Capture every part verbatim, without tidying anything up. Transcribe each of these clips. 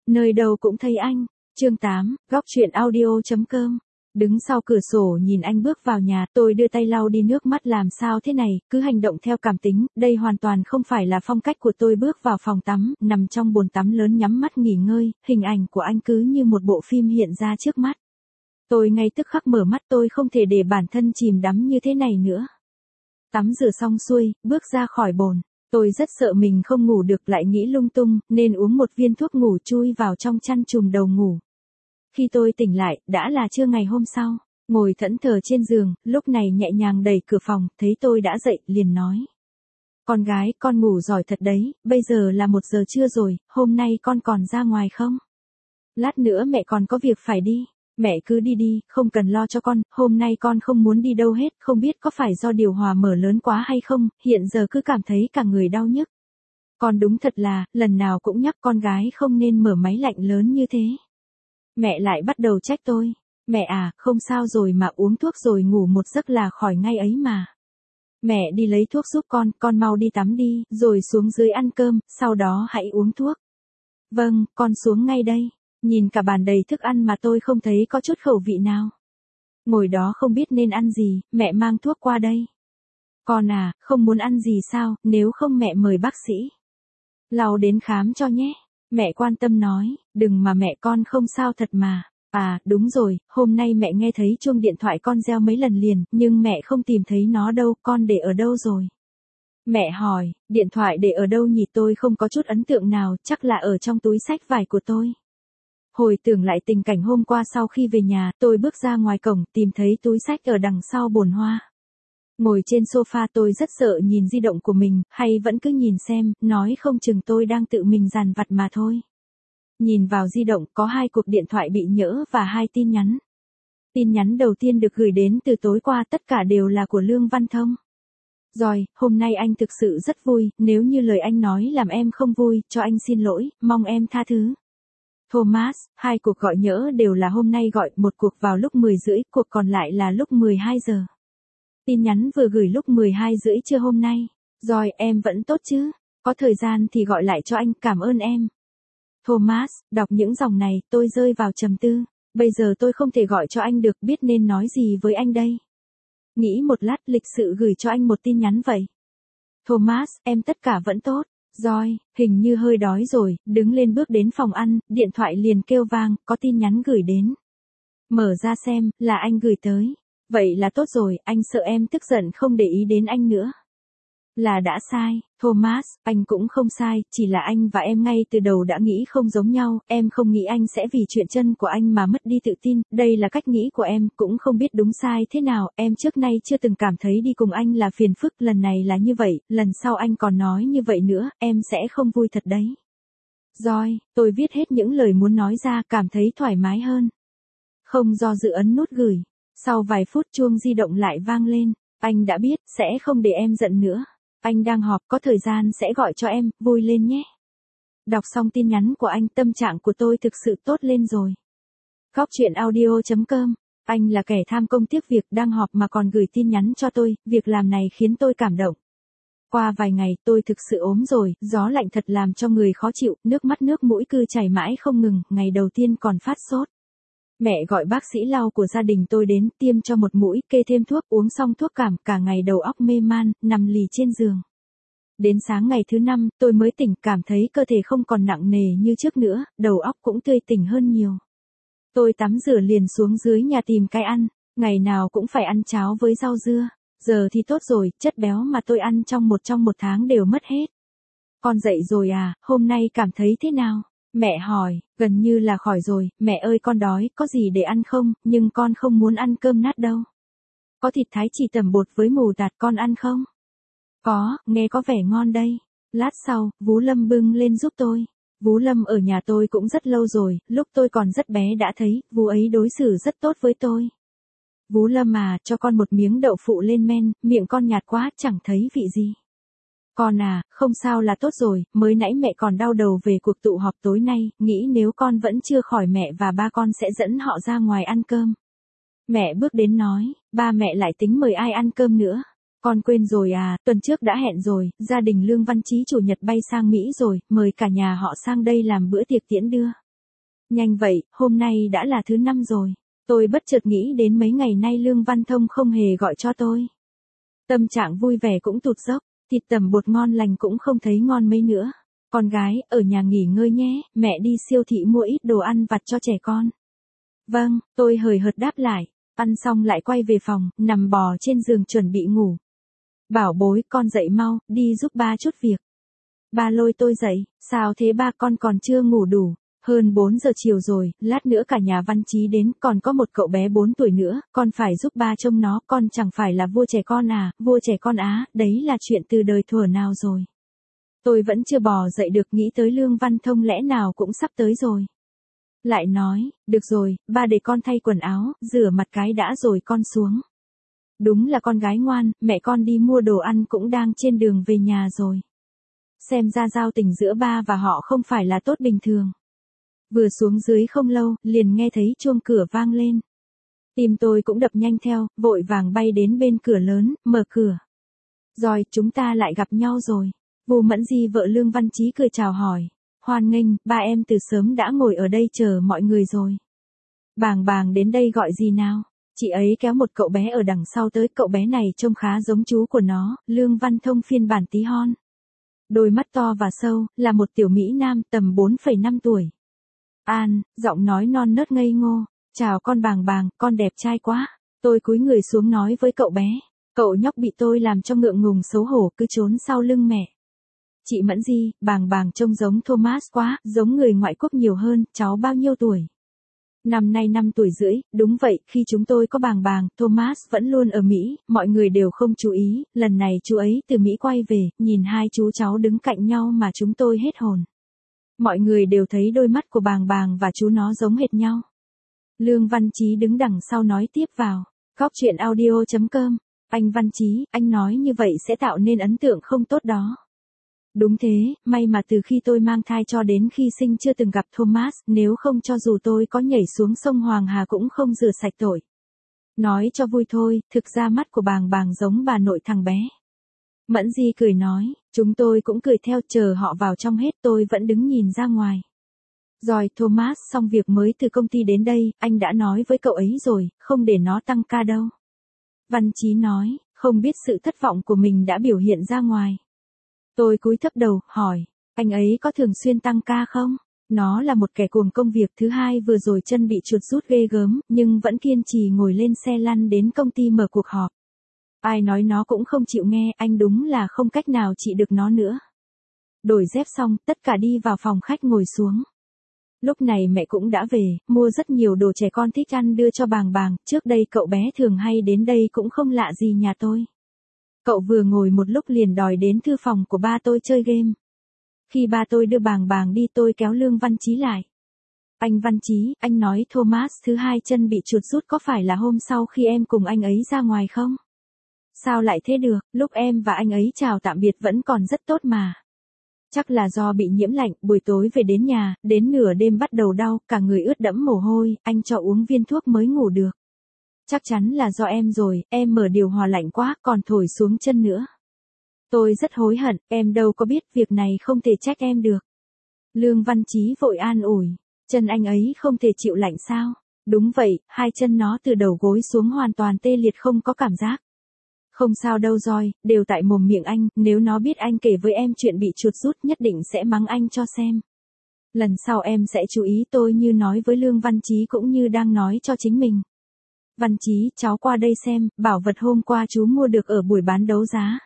Nơi đâu cũng thấy anh. Chương tám, góc truyện audio chấm com. Đứng sau cửa sổ nhìn anh bước vào nhà, tôi đưa tay lau đi nước mắt. Làm sao thế này, cứ hành động theo cảm tính, đây hoàn toàn không phải là phong cách của tôi. Bước vào phòng tắm, nằm trong bồn tắm lớn nhắm mắt nghỉ ngơi, hình ảnh của anh cứ như một bộ phim hiện ra trước mắt. Tôi ngay tức khắc mở mắt, tôi không thể để bản thân chìm đắm như thế này nữa. Tắm rửa xong xuôi, bước ra khỏi bồn. Tôi rất sợ mình không ngủ được, lại nghĩ lung tung, nên uống một viên thuốc ngủ chui vào trong chăn chùm đầu ngủ. Khi tôi tỉnh lại, đã là trưa ngày hôm sau. Ngồi thẫn thờ trên giường, lúc này nhẹ nhàng đẩy cửa phòng, thấy tôi đã dậy, liền nói. Con gái, con ngủ giỏi thật đấy, bây giờ là một giờ trưa rồi, hôm nay con còn ra ngoài không? Lát nữa mẹ còn có việc phải đi. Mẹ cứ đi đi, không cần lo cho con, hôm nay con không muốn đi đâu hết, không biết có phải do điều hòa mở lớn quá hay không, hiện giờ cứ cảm thấy cả người đau nhức. Con đúng thật là, lần nào cũng nhắc con gái không nên mở máy lạnh lớn như thế. Mẹ lại bắt đầu trách tôi. Mẹ à, không sao rồi mà, uống thuốc rồi ngủ một giấc là khỏi ngay ấy mà. Mẹ đi lấy thuốc giúp con, con mau đi tắm đi, rồi xuống dưới ăn cơm, sau đó hãy uống thuốc. Vâng, con xuống ngay đây. Nhìn cả bàn đầy thức ăn mà tôi không thấy có chút khẩu vị nào. Ngồi đó không biết nên ăn gì, mẹ mang thuốc qua đây. Con à, không muốn ăn gì sao, nếu không mẹ mời bác sĩ Lau đến khám cho nhé. Mẹ quan tâm nói, đừng mà mẹ, con không sao thật mà. À, đúng rồi, hôm nay mẹ nghe thấy chuông điện thoại con reo mấy lần liền, nhưng mẹ không tìm thấy nó đâu, con để ở đâu rồi? Mẹ hỏi, điện thoại để ở đâu nhỉ? Tôi không có chút ấn tượng nào, chắc là ở trong túi xách vải của tôi. Hồi tưởng lại tình cảnh hôm qua, sau khi về nhà, tôi bước ra ngoài cổng, tìm thấy túi xách ở đằng sau bồn hoa. Ngồi trên sofa tôi rất sợ nhìn di động của mình, hay vẫn cứ nhìn xem, nói không chừng tôi đang tự mình dằn vặt mà thôi. Nhìn vào di động, có hai cuộc điện thoại bị nhỡ và hai tin nhắn. Tin nhắn đầu tiên được gửi đến từ tối qua, tất cả đều là của Lương Văn Thông. Rồi, hôm nay anh thực sự rất vui, nếu như lời anh nói làm em không vui, cho anh xin lỗi, mong em tha thứ. Thomas, hai cuộc gọi nhỡ đều là hôm nay gọi, một cuộc vào lúc mười rưỡi, cuộc còn lại là lúc mười hai giờ. Tin nhắn vừa gửi lúc mười hai rưỡi trưa hôm nay. Rồi, em vẫn tốt chứ? Có thời gian thì gọi lại cho anh, cảm ơn em. Thomas, đọc những dòng này, tôi rơi vào trầm tư. Bây giờ tôi không thể gọi cho anh được, biết nên nói gì với anh đây. Nghĩ một lát, lịch sự gửi cho anh một tin nhắn vậy. Thomas, em tất cả vẫn tốt. Rồi, hình như hơi đói rồi, đứng lên bước đến phòng ăn, điện thoại liền kêu vang, có tin nhắn gửi đến. Mở ra xem, là anh gửi tới. Vậy là tốt rồi, anh sợ em tức giận không để ý đến anh nữa. Là đã sai, Thomas, anh cũng không sai, chỉ là anh và em ngay từ đầu đã nghĩ không giống nhau, em không nghĩ anh sẽ vì chuyện chân của anh mà mất đi tự tin, đây là cách nghĩ của em, cũng không biết đúng sai thế nào, em trước nay chưa từng cảm thấy đi cùng anh là phiền phức, lần này là như vậy, lần sau anh còn nói như vậy nữa, em sẽ không vui thật đấy. Rồi, tôi viết hết những lời muốn nói ra, cảm thấy thoải mái hơn. Không do dự ấn nút gửi, sau vài phút chuông di động lại vang lên, anh đã biết, sẽ không để em giận nữa. Anh đang họp, có thời gian sẽ gọi cho em, vui lên nhé. Đọc xong tin nhắn của anh, tâm trạng của tôi thực sự tốt lên rồi. Góc truyện audio chấm com. Anh là kẻ tham công tiếc việc, đang họp mà còn gửi tin nhắn cho tôi, việc làm này khiến tôi cảm động. Qua vài ngày, tôi thực sự ốm rồi, gió lạnh thật làm cho người khó chịu, nước mắt nước mũi cứ chảy mãi không ngừng, ngày đầu tiên còn phát sốt. Mẹ gọi bác sĩ Lau của gia đình tôi đến, tiêm cho một mũi, kê thêm thuốc, uống xong thuốc cảm, cả ngày đầu óc mê man, nằm lì trên giường. Đến sáng ngày thứ năm, tôi mới tỉnh, cảm thấy cơ thể không còn nặng nề như trước nữa, đầu óc cũng tươi tỉnh hơn nhiều. Tôi tắm rửa liền xuống dưới nhà tìm cái ăn, ngày nào cũng phải ăn cháo với rau dưa. Giờ thì tốt rồi, chất béo mà tôi ăn trong một trong một tháng đều mất hết. Con dậy rồi à, hôm nay cảm thấy thế nào? Mẹ hỏi, gần như là khỏi rồi, mẹ ơi con đói, có gì để ăn không, nhưng con không muốn ăn cơm nát đâu. Có thịt thái chỉ tẩm bột với mù tạt, con ăn không? Có, nghe có vẻ ngon đây. Lát sau, Vú Lâm bưng lên giúp tôi. Vú Lâm ở nhà tôi cũng rất lâu rồi, lúc tôi còn rất bé đã thấy, vú ấy đối xử rất tốt với tôi. Vú Lâm à, cho con một miếng đậu phụ lên men, miệng con nhạt quá, chẳng thấy vị gì. Con à, không sao là tốt rồi, mới nãy mẹ còn đau đầu về cuộc tụ họp tối nay, nghĩ nếu con vẫn chưa khỏi mẹ và ba con sẽ dẫn họ ra ngoài ăn cơm. Mẹ bước đến nói, ba mẹ lại tính mời ai ăn cơm nữa. Con quên rồi à, tuần trước đã hẹn rồi, gia đình Lương Văn Chí chủ nhật bay sang Mỹ rồi, mời cả nhà họ sang đây làm bữa tiệc tiễn đưa. Nhanh vậy, hôm nay đã là thứ năm rồi. Tôi bất chợt nghĩ đến mấy ngày nay Lương Văn Thông không hề gọi cho tôi. Tâm trạng vui vẻ cũng tụt dốc, thịt tẩm bột ngon lành cũng không thấy ngon mấy nữa. Con gái, ở nhà nghỉ ngơi nhé, mẹ đi siêu thị mua ít đồ ăn vặt cho trẻ con. Vâng, tôi hời hợt đáp lại, ăn xong lại quay về phòng, nằm bò trên giường chuẩn bị ngủ. Bảo bối, con dậy mau, đi giúp ba chút việc. Ba lôi tôi dậy, sao thế ba, con còn chưa ngủ đủ. Hơn bốn giờ chiều rồi, lát nữa cả nhà Văn Chí đến, còn có một cậu bé bốn tuổi nữa, con phải giúp ba trông nó, con chẳng phải là vua trẻ con à, vua trẻ con á, đấy là chuyện từ đời thuở nào rồi. Tôi vẫn chưa bò dậy được, nghĩ tới Lương Văn Thông lẽ nào cũng sắp tới rồi. Lại nói, được rồi, ba để con thay quần áo, rửa mặt cái đã rồi con xuống. Đúng là con gái ngoan, mẹ con đi mua đồ ăn cũng đang trên đường về nhà rồi. Xem ra giao tình giữa ba và họ không phải là tốt bình thường. Vừa xuống dưới không lâu, liền nghe thấy chuông cửa vang lên. Tim tôi cũng đập nhanh theo, vội vàng bay đến bên cửa lớn, mở cửa. Rồi, chúng ta lại gặp nhau rồi. Vu Mẫn Di vợ Lương Văn Chí cười chào hỏi. Hoan nghênh, ba em từ sớm đã ngồi ở đây chờ mọi người rồi. Bàng bàng đến đây gọi gì nào? Chị ấy kéo một cậu bé ở đằng sau tới, cậu bé này trông khá giống chú của nó, Lương Văn Thông phiên bản tí hon. Đôi mắt to và sâu, là một tiểu mỹ nam tầm bốn phẩy năm tuổi. An, giọng nói non nớt ngây ngô, chào con Bàng bàng, con đẹp trai quá. Tôi cúi người xuống nói với cậu bé, cậu nhóc bị tôi làm cho ngượng ngùng xấu hổ cứ trốn sau lưng mẹ. Chị Mẫn Di, Bàng bàng trông giống Thomas quá, giống người ngoại quốc nhiều hơn, cháu bao nhiêu tuổi? Năm nay năm tuổi rưỡi, đúng vậy, khi chúng tôi có Bàng bàng, Thomas vẫn luôn ở Mỹ, mọi người đều không chú ý, lần này chú ấy từ Mỹ quay về, nhìn hai chú cháu đứng cạnh nhau mà chúng tôi hết hồn. Mọi người đều thấy đôi mắt của Bàng bàng và chú nó giống hệt nhau. Lương Văn Chí đứng đằng sau nói tiếp vào, góc truyện audio chấm com, anh Văn Chí, anh nói như vậy sẽ tạo nên ấn tượng không tốt đó. Đúng thế, may mà từ khi tôi mang thai cho đến khi sinh chưa từng gặp Thomas, nếu không cho dù tôi có nhảy xuống sông Hoàng Hà cũng không rửa sạch tội. Nói cho vui thôi, thực ra mắt của Bàng bàng giống bà nội thằng bé. Mẫn Di cười nói, chúng tôi cũng cười theo, chờ họ vào trong hết, tôi vẫn đứng nhìn ra ngoài. Rồi Thomas xong việc mới từ công ty đến đây, anh đã nói với cậu ấy rồi, không để nó tăng ca đâu. Văn Chí nói, không biết sự thất vọng của mình đã biểu hiện ra ngoài. Tôi cúi thấp đầu, hỏi, anh ấy có thường xuyên tăng ca không? Nó là một kẻ cuồng công việc. Thứ hai, vừa rồi chân bị chuột rút ghê gớm, nhưng vẫn kiên trì ngồi lên xe lăn đến công ty mở cuộc họp. Ai nói nó cũng không chịu nghe, anh đúng là không cách nào trị được nó nữa. Đổi dép xong, tất cả đi vào phòng khách ngồi xuống. Lúc này mẹ cũng đã về, mua rất nhiều đồ trẻ con thích ăn đưa cho Bàng bàng, trước đây cậu bé thường hay đến đây cũng không lạ gì nhà tôi. Cậu vừa ngồi một lúc liền đòi đến thư phòng của ba tôi chơi game. Khi ba tôi đưa Bàng bàng đi tôi kéo Lương Văn Chí lại. Anh Văn Chí, anh nói Thomas thứ hai chân bị chuột rút có phải là hôm sau khi em cùng anh ấy ra ngoài không? Sao lại thế được, lúc em và anh ấy chào tạm biệt vẫn còn rất tốt mà. Chắc là do bị nhiễm lạnh, buổi tối về đến nhà, đến nửa đêm bắt đầu đau, cả người ướt đẫm mồ hôi, anh cho uống viên thuốc mới ngủ được. Chắc chắn là do em rồi, em mở điều hòa lạnh quá, còn thổi xuống chân nữa. Tôi rất hối hận, em đâu có biết việc này không thể trách em được. Lương Văn Chí vội an ủi, chân anh ấy không thể chịu lạnh sao? Đúng vậy, hai chân nó từ đầu gối xuống hoàn toàn tê liệt không có cảm giác. Không sao đâu Roi, đều tại mồm miệng anh, nếu nó biết anh kể với em chuyện bị chuột rút nhất định sẽ mắng anh cho xem. Lần sau em sẽ chú ý. Tôi như nói với Lương Văn Chí cũng như đang nói cho chính mình. Văn Chí, cháu qua đây xem, bảo vật hôm qua chú mua được ở buổi bán đấu giá.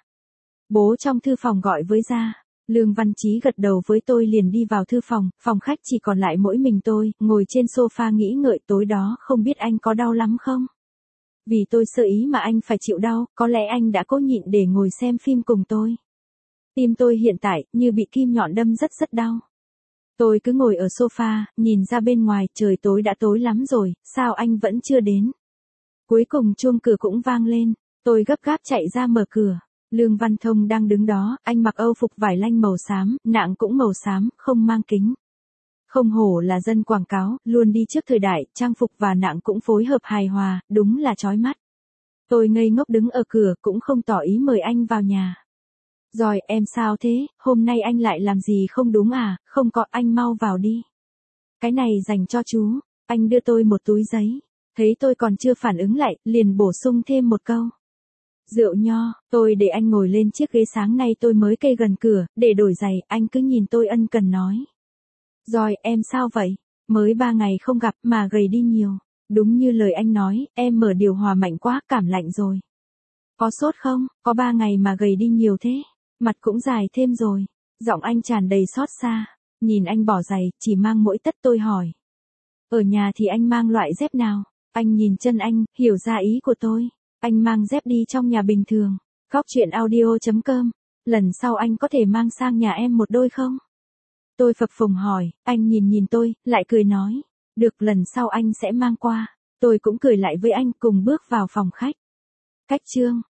Bố trong thư phòng gọi với ra. Lương Văn Chí gật đầu với tôi liền đi vào thư phòng, phòng khách chỉ còn lại mỗi mình tôi, ngồi trên sofa nghĩ ngợi tối đó không biết anh có đau lắm không? Vì tôi sơ ý mà anh phải chịu đau, có lẽ anh đã cố nhịn để ngồi xem phim cùng tôi. Tim tôi hiện tại, như bị kim nhọn đâm rất rất đau. Tôi cứ ngồi ở sofa, nhìn ra bên ngoài, trời tối đã tối lắm rồi, sao anh vẫn chưa đến? Cuối cùng chuông cửa cũng vang lên, tôi gấp gáp chạy ra mở cửa. Lương Văn Thông đang đứng đó, anh mặc âu phục vải lanh màu xám, nạng cũng màu xám, không mang kính. Không hổ là dân quảng cáo, luôn đi trước thời đại, trang phục và nạng cũng phối hợp hài hòa, đúng là chói mắt. Tôi ngây ngốc đứng ở cửa, cũng không tỏ ý mời anh vào nhà. Rồi, em sao thế, hôm nay anh lại làm gì không đúng à, không có, anh mau vào đi. Cái này dành cho chú. Anh đưa tôi một túi giấy. Thấy tôi còn chưa phản ứng lại, liền bổ sung thêm một câu. Rượu nho, tôi để anh ngồi lên chiếc ghế sáng nay tôi mới kê gần cửa, để đổi giày, anh cứ nhìn tôi ân cần nói. Rồi, em sao vậy? Mới ba ngày không gặp mà gầy đi nhiều. Đúng như lời anh nói, em mở điều hòa mạnh quá, cảm lạnh rồi. Có sốt không? Có ba ngày mà gầy đi nhiều thế. Mặt cũng dài thêm rồi. Giọng anh tràn đầy xót xa. Nhìn anh bỏ giày, chỉ mang mỗi tất tôi hỏi. Ở nhà thì anh mang loại dép nào? Anh nhìn chân anh, hiểu ra ý của tôi. Anh mang dép đi trong nhà bình thường. Góc chuyện audio chấm com. Lần sau anh có thể mang sang nhà em một đôi không? Tôi phập phồng hỏi, anh nhìn nhìn tôi, lại cười nói. Được, lần sau anh sẽ mang qua. Tôi cũng cười lại với anh, cùng bước vào phòng khách. Cách chương